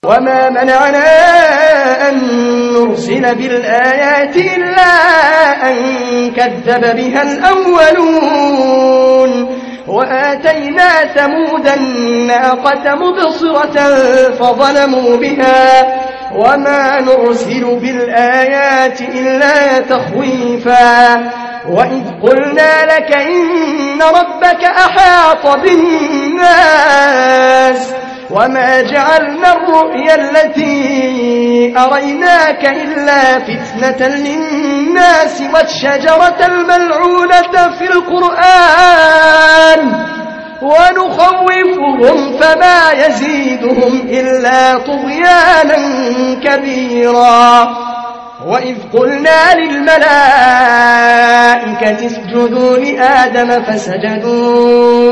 وما منعنا أن نرسل بالآيات إلا أن كذب بها الأولون وآتينا ثمود الناقة مبصرة فظلموا بها وما نرسل بالآيات إلا تخويفا وإذ قلنا لك إن ربك أحاط بالناس وما جعلنا الرؤيا التي أريناك إلا فتنة للناس والشجرة الملعونة في القرآن ونخوفهم فما يزيدهم إلا طغيانا كبيرا وإذ قلنا للملائكة اسجدوا لآدم فسجدوا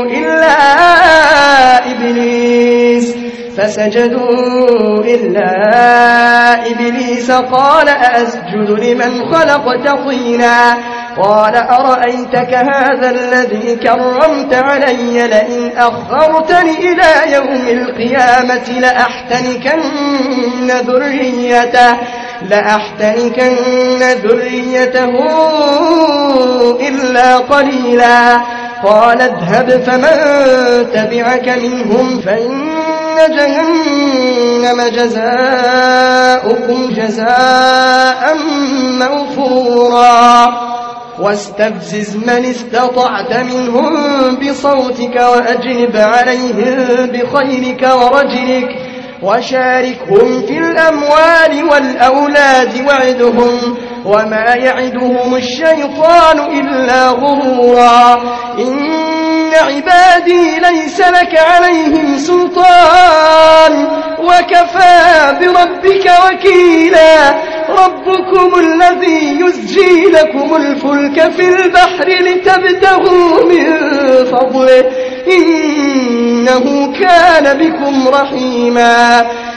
إلا إبليس قال أسجد لمن خلقت طينا قال أرأيتك هذا الذي كرمت علي لئن أخرتني إلى يوم القيامة لأحتنكن ذريته إلا قليلا قال اذهب فمن تبعك منهم فإن جهنم جزاؤكم جزاء موفورا واستفزز من استطعت منهم بصوتك وأجلب عليهم بخيلك ورجلك وشاركهم في الأموال والأولاد وعدهم وما يعدهم الشيطان إلا غرورا إن عبادي ليس لك عليهم سلطان وكفى بربك وكيلا ربكم الذي يزجي لكم الفلك في البحر لتبتغوا من فضله إنه كان بكم رحيما